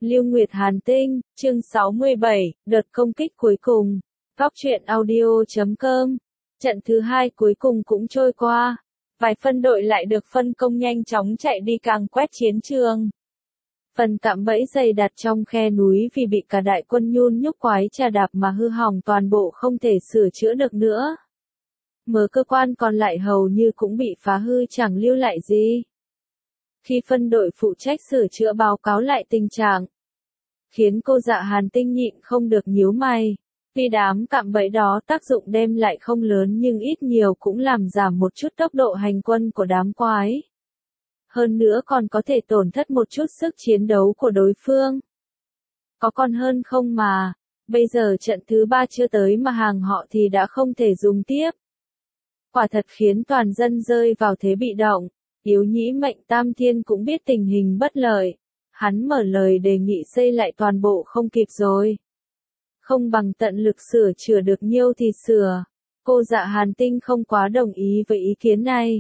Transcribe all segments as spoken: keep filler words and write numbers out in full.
Lưu Nguyệt Hàn Tinh, chương sáu mươi bảy, đợt công kích cuối cùng. Góc truyện audio chấm com. Trận thứ hai cuối cùng cũng trôi qua. Vài phân đội lại được phân công nhanh chóng chạy đi càng quét chiến trường. Phần cạm bẫy dày đặt trong khe núi vì bị cả đại quân nhun nhúc quái trà đạp mà hư hỏng toàn bộ không thể sửa chữa được nữa. Mở cơ quan còn lại hầu như cũng bị phá hư chẳng lưu lại gì. Khi phân đội phụ trách sửa chữa báo cáo lại tình trạng, khiến cô Dạ Hàn Tinh nhịn không được nhíu mày. Vì đám cạm bẫy đó tác dụng đem lại không lớn nhưng ít nhiều cũng làm giảm một chút tốc độ hành quân của đám quái. Hơn nữa còn có thể tổn thất một chút sức chiến đấu của đối phương. Có còn hơn không mà, bây giờ trận thứ ba chưa tới mà hàng họ thì đã không thể dùng tiếp. Quả thật khiến toàn dân rơi vào thế bị động. Yếu Nhĩ Mệnh Tam Thiên cũng biết tình hình bất lợi. Hắn mở lời đề nghị xây lại toàn bộ không kịp rồi. Không bằng tận lực sửa chữa được nhiêu thì sửa. Cô Dạ Hàn Tinh không quá đồng ý với ý kiến này.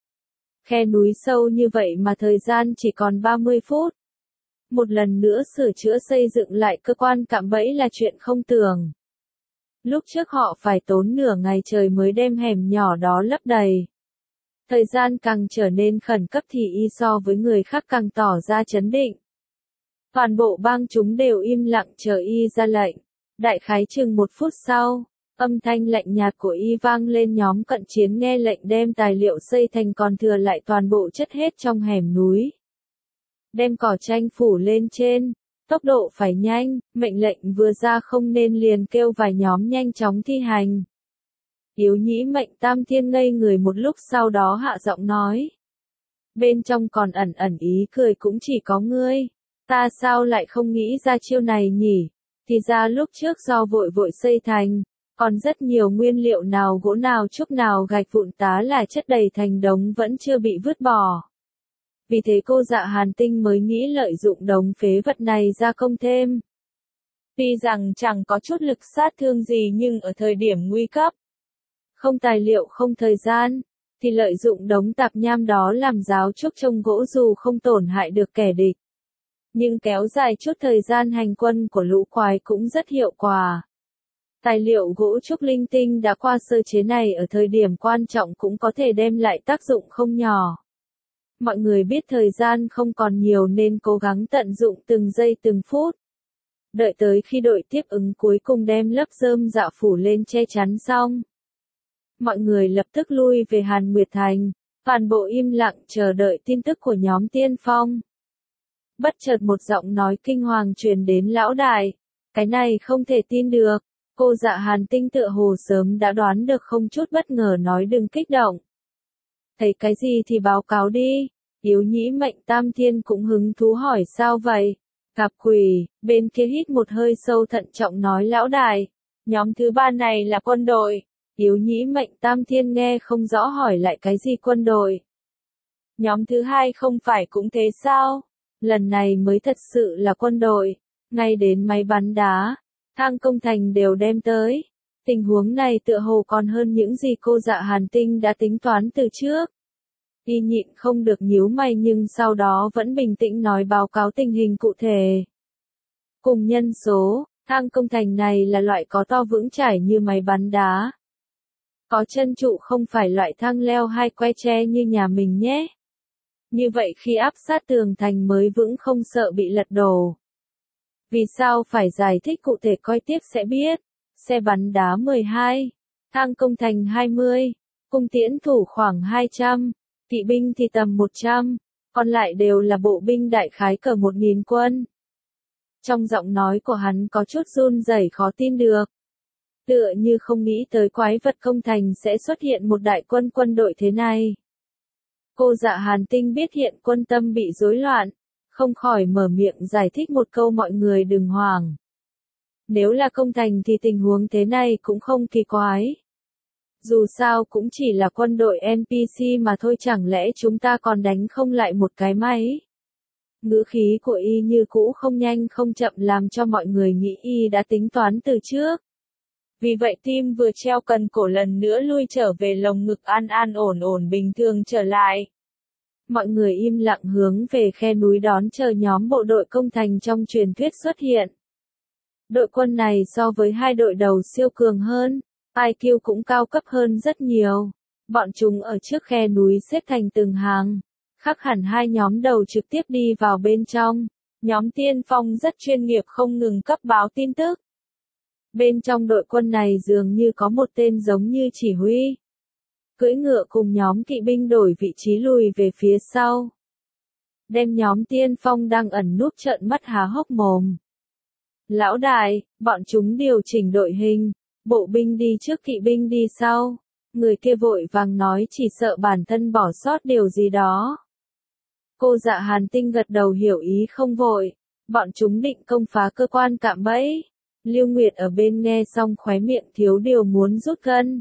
Khe núi sâu như vậy mà thời gian chỉ còn ba mươi phút. Một lần nữa sửa chữa xây dựng lại cơ quan cạm bẫy là chuyện không tưởng. Lúc trước họ phải tốn nửa ngày trời mới đem hẻm nhỏ đó lấp đầy. Thời gian càng trở nên khẩn cấp thì y so với người khác càng tỏ ra chấn định. Toàn bộ bang chúng đều im lặng chờ y ra lệnh. Đại khái chừng một phút sau, âm thanh lạnh nhạt của y vang lên, nhóm cận chiến nghe lệnh đem tài liệu xây thành còn thừa lại toàn bộ chất hết trong hẻm núi. Đem cỏ tranh phủ lên trên, tốc độ phải nhanh, mệnh lệnh vừa ra không nên liền kêu vài nhóm nhanh chóng thi hành. Yếu Nhĩ Mệnh Tam Thiên ngây người một lúc sau đó hạ giọng nói. Bên trong còn ẩn ẩn ý cười cũng chỉ có ngươi. Ta sao lại không nghĩ ra chiêu này nhỉ? Thì ra lúc trước do vội vội xây thành, còn rất nhiều nguyên liệu nào gỗ nào trúc nào gạch vụn tá là chất đầy thành đống vẫn chưa bị vứt bỏ. Vì thế cô Dạ Hàn Tinh mới nghĩ lợi dụng đống phế vật này gia công thêm. Tuy rằng chẳng có chút lực sát thương gì nhưng ở thời điểm nguy cấp, không tài liệu không thời gian, thì lợi dụng đống tạp nham đó làm ráo trúc trông gỗ dù không tổn hại được kẻ địch. Nhưng kéo dài chút thời gian hành quân của lũ quái cũng rất hiệu quả. Tài liệu gỗ trúc linh tinh đã qua sơ chế này ở thời điểm quan trọng cũng có thể đem lại tác dụng không nhỏ. Mọi người biết thời gian không còn nhiều nên cố gắng tận dụng từng giây từng phút. Đợi tới khi đội tiếp ứng cuối cùng đem lớp rơm dạ phủ lên che chắn xong, mọi người lập tức lui về Hàn Nguyệt Thành, toàn bộ im lặng chờ đợi tin tức của nhóm tiên phong. Bất chợt một giọng nói kinh hoàng truyền đến lão đại. Cái này không thể tin được. Cô Dạ Hàn Tinh tựa hồ sớm đã đoán được không chút bất ngờ nói đừng kích động. Thấy cái gì thì báo cáo đi. Yếu Nhĩ Mệnh Tam Thiên cũng hứng thú hỏi sao vậy? Gặp quỷ, bên kia hít một hơi sâu thận trọng nói lão đại. Nhóm thứ ba này là quân đội. Yếu Nhĩ Mệnh Tam Thiên nghe không rõ hỏi lại cái gì quân đội. Nhóm thứ hai không phải cũng thế sao? Lần này mới thật sự là quân đội. Ngay đến máy bắn đá, thang công thành đều đem tới. Tình huống này tựa hồ còn hơn những gì cô Dạ Hàn Tinh đã tính toán từ trước. Y nhịn không được nhíu mày nhưng sau đó vẫn bình tĩnh nói báo cáo tình hình cụ thể. Cùng nhân số, thang công thành này là loại có to vững chãi như máy bắn đá. Có chân trụ không phải loại thang leo hay que tre như nhà mình nhé. Như vậy khi áp sát tường thành mới vững không sợ bị lật đổ. Vì sao phải giải thích cụ thể coi tiếp sẽ biết. Xe bắn đá mười hai, thang công thành hai mươi, cung tiễn thủ khoảng hai trăm, kỵ binh thì tầm một trăm, còn lại đều là bộ binh đại khái cỡ một nghìn quân. Trong giọng nói của hắn có chút run rẩy khó tin được. Tựa như không nghĩ tới quái vật công thành sẽ xuất hiện một đại quân quân đội thế này. Cô Dạ Hàn Tinh biết hiện quân tâm bị rối loạn, không khỏi mở miệng giải thích một câu mọi người đừng hoảng. Nếu là công thành thì tình huống thế này cũng không kỳ quái. Dù sao cũng chỉ là quân đội en pê xê mà thôi, chẳng lẽ chúng ta còn đánh không lại một cái máy. Ngữ khí của y như cũ không nhanh không chậm làm cho mọi người nghĩ y đã tính toán từ trước. Vì vậy tim vừa treo cần cổ lần nữa lui trở về lồng ngực an an ổn ổn bình thường trở lại. mọi người im lặng hướng về khe núi đón chờ nhóm bộ đội công thành trong truyền thuyết xuất hiện. Đội quân này so với hai đội đầu siêu cường hơn, i kiu cũng cao cấp hơn rất nhiều. Bọn chúng ở trước khe núi xếp thành từng hàng, khác hẳn hai nhóm đầu trực tiếp đi vào bên trong. Nhóm tiên phong rất chuyên nghiệp không ngừng cấp báo tin tức. Bên trong đội quân này dường như có một tên giống như chỉ huy. Cưỡi ngựa cùng nhóm kỵ binh đổi vị trí lùi về phía sau. Đem nhóm tiên phong đang ẩn núp trợn mắt há hốc mồm. Lão đại, bọn chúng điều chỉnh đội hình, bộ binh đi trước kỵ binh đi sau. Người kia vội vàng nói chỉ sợ bản thân bỏ sót điều gì đó. Cô Dạ Hàn Tinh gật đầu hiểu ý không vội. Bọn chúng định công phá cơ quan cạm bẫy. Lưu Nguyệt ở bên nghe xong khóe miệng thiếu điều muốn rút gân.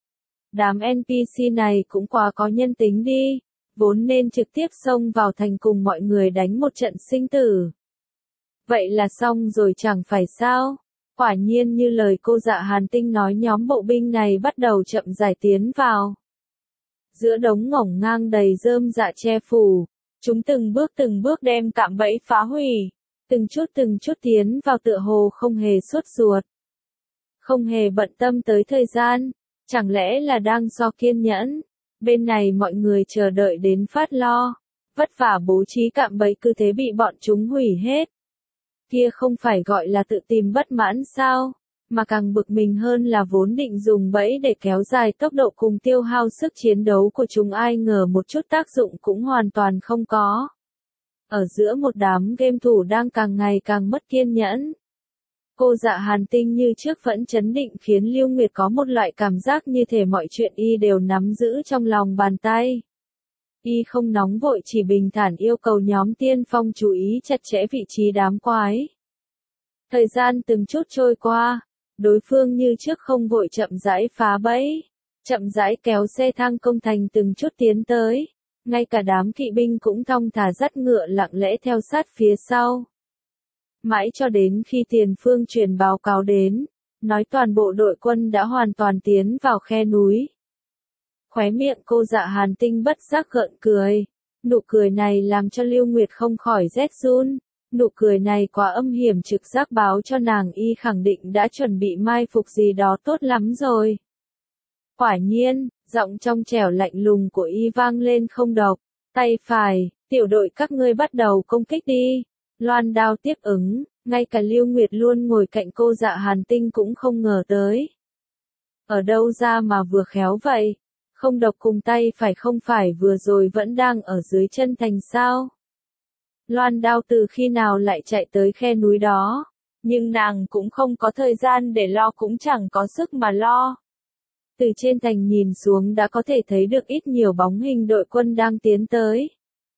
Đám en pê xê này cũng quá có nhân tính đi. Vốn nên trực tiếp xông vào thành cùng mọi người đánh một trận sinh tử. Vậy là xong rồi chẳng phải sao? Quả nhiên như lời cô Dạ Hàn Tinh nói, nhóm bộ binh này bắt đầu chậm rãi tiến vào. Giữa đống ngổng ngang đầy rơm rạ che phủ, chúng từng bước từng bước đem cạm bẫy phá hủy, từng chút từng chút tiến vào tựa hồ không hề sốt ruột. Không hề bận tâm tới thời gian, chẳng lẽ là đang so kiên nhẫn. Bên này mọi người chờ đợi đến phát lo, vất vả bố trí cạm bẫy cứ thế bị bọn chúng hủy hết. Kia không phải gọi là tự tìm bất mãn sao, mà càng bực mình hơn là vốn định dùng bẫy để kéo dài tốc độ cùng tiêu hao sức chiến đấu của chúng, ai ngờ một chút tác dụng cũng hoàn toàn không có. Ở giữa một đám game thủ đang càng ngày càng mất kiên nhẫn, cô Dạ Hàn Tinh như trước vẫn chấn định khiến Lưu Nguyệt có một loại cảm giác như thể mọi chuyện y đều nắm giữ trong lòng bàn tay. Y không nóng vội, chỉ bình thản yêu cầu nhóm tiên phong chú ý chặt chẽ vị trí đám quái. Thời gian từng chút trôi qua, đối phương như trước không vội, chậm rãi phá bẫy, chậm rãi kéo xe thang công thành từng chút tiến tới. Ngay cả đám kỵ binh cũng thong thả dắt ngựa lặng lẽ theo sát phía sau. Mãi cho đến khi tiền phương truyền báo cáo đến, nói toàn bộ đội quân đã hoàn toàn tiến vào khe núi. Khóe miệng cô Dạ Hàn Tinh bất giác gợn cười. Nụ cười này làm cho Lưu Nguyệt không khỏi rét run. Nụ cười này quá âm hiểm, trực giác báo cho nàng y khẳng định đã chuẩn bị mai phục gì đó tốt lắm rồi. Quả nhiên, giọng trong trẻo lạnh lùng của y vang lên không độc. Tay phải, tiểu đội các ngươi bắt đầu công kích đi. Loan đao tiếp ứng, ngay cả Lưu Nguyệt luôn ngồi cạnh cô Dạ Hàn Tinh cũng không ngờ tới. Ở đâu ra mà vừa khéo vậy? Không độc cùng tay phải không phải vừa rồi vẫn đang ở dưới chân thành sao? Loan đao từ khi nào lại chạy tới khe núi đó? Nhưng nàng cũng không có thời gian để lo, cũng chẳng có sức mà lo. Từ trên thành nhìn xuống đã có thể thấy được ít nhiều bóng hình đội quân đang tiến tới.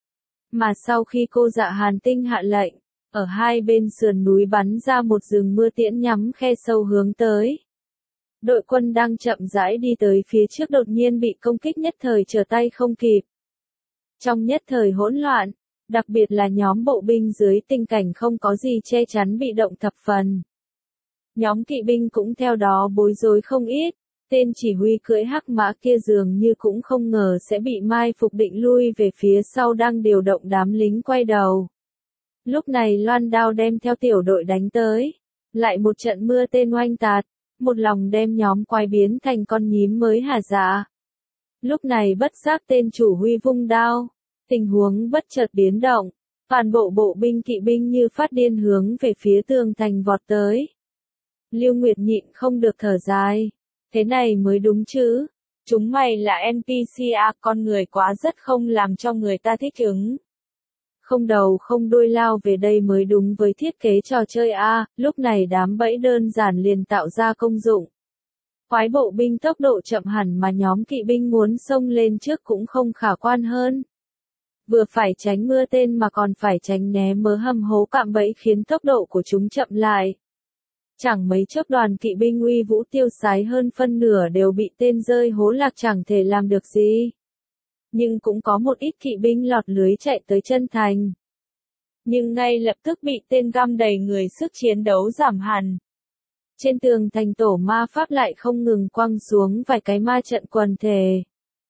Mà sau khi cô Dạ Hàn Tinh hạ lệnh, ở hai bên sườn núi bắn ra một rừng mưa tiễn nhắm khe sâu hướng tới. Đội quân đang chậm rãi đi tới phía trước đột nhiên bị công kích, nhất thời trở tay không kịp. Trong nhất thời hỗn loạn, đặc biệt là nhóm bộ binh dưới tình cảnh không có gì che chắn bị động thập phần. Nhóm kỵ binh cũng theo đó bối rối không ít, tên chỉ huy cưỡi hắc mã kia dường như cũng không ngờ sẽ bị mai phục, định lui về phía sau đang điều động đám lính quay đầu. Lúc này loan đao đem theo tiểu đội đánh tới, lại một trận mưa tên oanh tạc. Một lòng đem nhóm quái biến thành con nhím mới hả dạ. Lúc này bất giác tên chủ huy vung đao, tình huống bất chợt biến động, toàn bộ bộ binh kỵ binh như phát điên hướng về phía tường thành vọt tới. Lưu Nguyệt nhịn không được thở dài, thế này mới đúng chứ, chúng mày là en pê xê à, con người quá rất không làm cho người ta thích ứng. Không đầu không đuôi lao về đây mới đúng với thiết kế trò chơi A, lúc này đám bẫy đơn giản liền tạo ra công dụng. Quái bộ binh tốc độ chậm hẳn mà nhóm kỵ binh muốn xông lên trước cũng không khả quan hơn. Vừa phải tránh mưa tên mà còn phải tránh né mớ hầm hố cạm bẫy khiến tốc độ của chúng chậm lại. Chẳng mấy chốc đoàn kỵ binh uy vũ tiêu sái hơn phân nửa đều bị tên rơi hố lạc, chẳng thể làm được gì. Nhưng cũng có một ít kỵ binh lọt lưới chạy tới chân thành. Nhưng ngay lập tức bị tên găm đầy người, sức chiến đấu giảm hẳn. Trên tường thành tổ ma pháp lại không ngừng quăng xuống vài cái ma trận quần thể.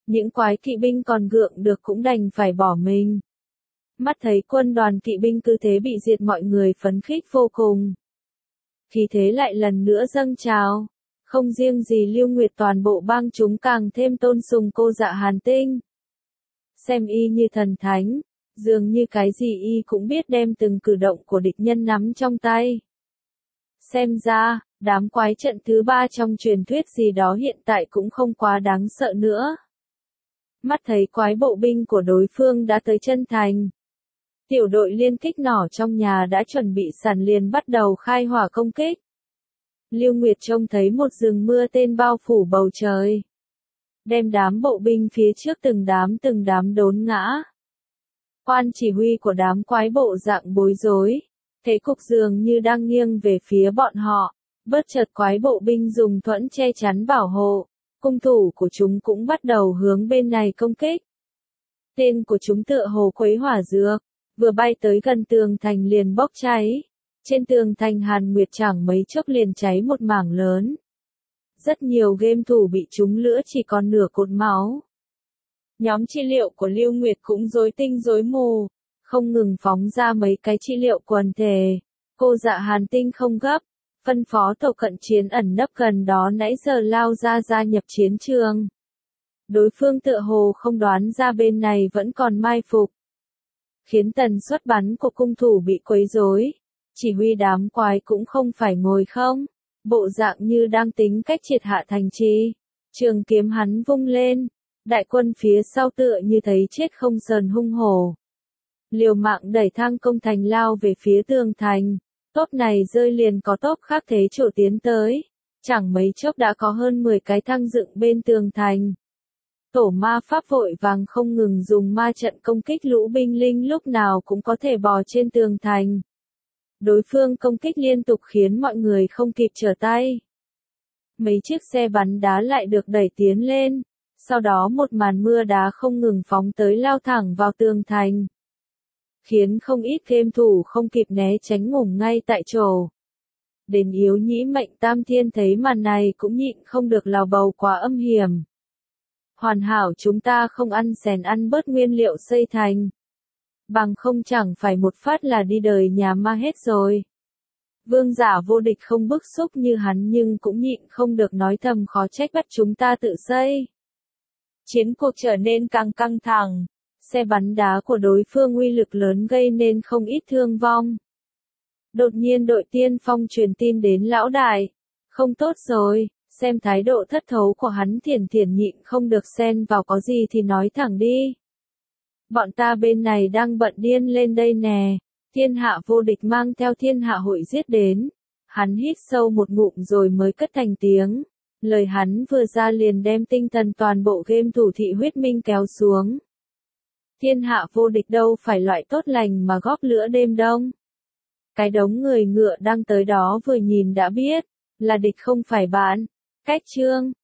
Những quái kỵ binh còn gượng được cũng đành phải bỏ mình. Mắt thấy quân đoàn kỵ binh cứ thế bị diệt, mọi người phấn khích vô cùng. Khí thế lại lần nữa dâng trào. Không riêng gì Lưu Nguyệt, toàn bộ bang chúng càng thêm tôn sùng cô Dạ Hàn Tinh. Xem y như thần thánh, dường như cái gì y cũng biết, đem từng cử động của địch nhân nắm trong tay. Xem ra, đám quái trận thứ ba trong truyền thuyết gì đó hiện tại cũng không quá đáng sợ nữa. Mắt thấy quái bộ binh của đối phương đã tới chân thành. Tiểu đội liên kích nỏ trong nhà đã chuẩn bị sẵn, liền bắt đầu khai hỏa công kích. Lưu Nguyệt trông thấy một rừng mưa tên bao phủ bầu trời. Đem đám bộ binh phía trước từng đám từng đám đốn ngã. Quan chỉ huy của đám quái bộ dạng bối rối. Thế cục dường như đang nghiêng về phía bọn họ. Bất chợt quái bộ binh dùng thuẫn che chắn bảo hộ. Cung thủ của chúng cũng bắt đầu hướng bên này công kích. Tên của chúng tựa hồ quấy hỏa dược. Vừa bay tới gần tường thành liền bốc cháy. Trên tường thành Hàn Nguyệt chẳng mấy chốc liền cháy một mảng lớn. Rất nhiều game thủ bị trúng lửa chỉ còn nửa cột máu. Nhóm trị liệu của Lưu Nguyệt cũng rối tinh rối mù, không ngừng phóng ra mấy cái trị liệu quần thể. Cô Dạ Hàn Tinh không gấp, phân phó tổ cận chiến ẩn nấp gần đó nãy giờ lao ra gia nhập chiến trường. Đối phương tựa hồ không đoán ra bên này vẫn còn mai phục, khiến tần suất bắn của cung thủ bị quấy rối. Chỉ huy đám quái cũng không phải ngồi không, bộ dạng như đang tính cách triệt hạ thành trì. Trường kiếm hắn vung lên, đại quân phía sau tựa như thấy chết không sờn hung hổ. Liều mạng đẩy thang công thành lao về phía tường thành, tốp này rơi liền có tốp khác thế chỗ tiến tới. Chẳng mấy chốc đã có hơn mười cái thang dựng bên tường thành. Tổ ma pháp vội vàng không ngừng dùng ma trận công kích lũ binh linh lúc nào cũng có thể bò trên tường thành. Đối phương công kích liên tục khiến mọi người không kịp trở tay. Mấy chiếc xe bắn đá lại được đẩy tiến lên, sau đó một màn mưa đá không ngừng phóng tới lao thẳng vào tường thành. Khiến không ít game thủ không kịp né tránh ngủm ngay tại chỗ. Đến yếu nhĩ mệnh tam thiên thấy màn này cũng nhịn không được lào bầu quá âm hiểm. Hoàn hảo chúng ta không ăn xèn ăn bớt nguyên liệu xây thành. Bằng không chẳng phải một phát là đi đời nhà ma hết rồi. Vương giả vô địch không bức xúc như hắn nhưng cũng nhịn không được nói thầm khó trách bắt chúng ta tự xây. Chiến cuộc trở nên càng căng thẳng. Xe bắn đá của đối phương uy lực lớn gây nên không ít thương vong. Đột nhiên đội tiên phong truyền tin đến lão đại. Không tốt rồi, xem thái độ thất thấu của hắn, Thiển Thiển nhịn không được xen vào, có gì thì nói thẳng đi. Bọn ta bên này đang bận điên lên đây nè. Thiên hạ vô địch mang theo thiên hạ hội giết đến. Hắn hít sâu một ngụm rồi mới cất thành tiếng. Lời hắn vừa ra liền đem tinh thần toàn bộ game thủ thị huyết minh kéo xuống. Thiên hạ vô địch đâu phải loại tốt lành mà góp lửa đêm đông. Cái đống người ngựa đang tới đó vừa nhìn đã biết, là địch không phải bạn. Cách chương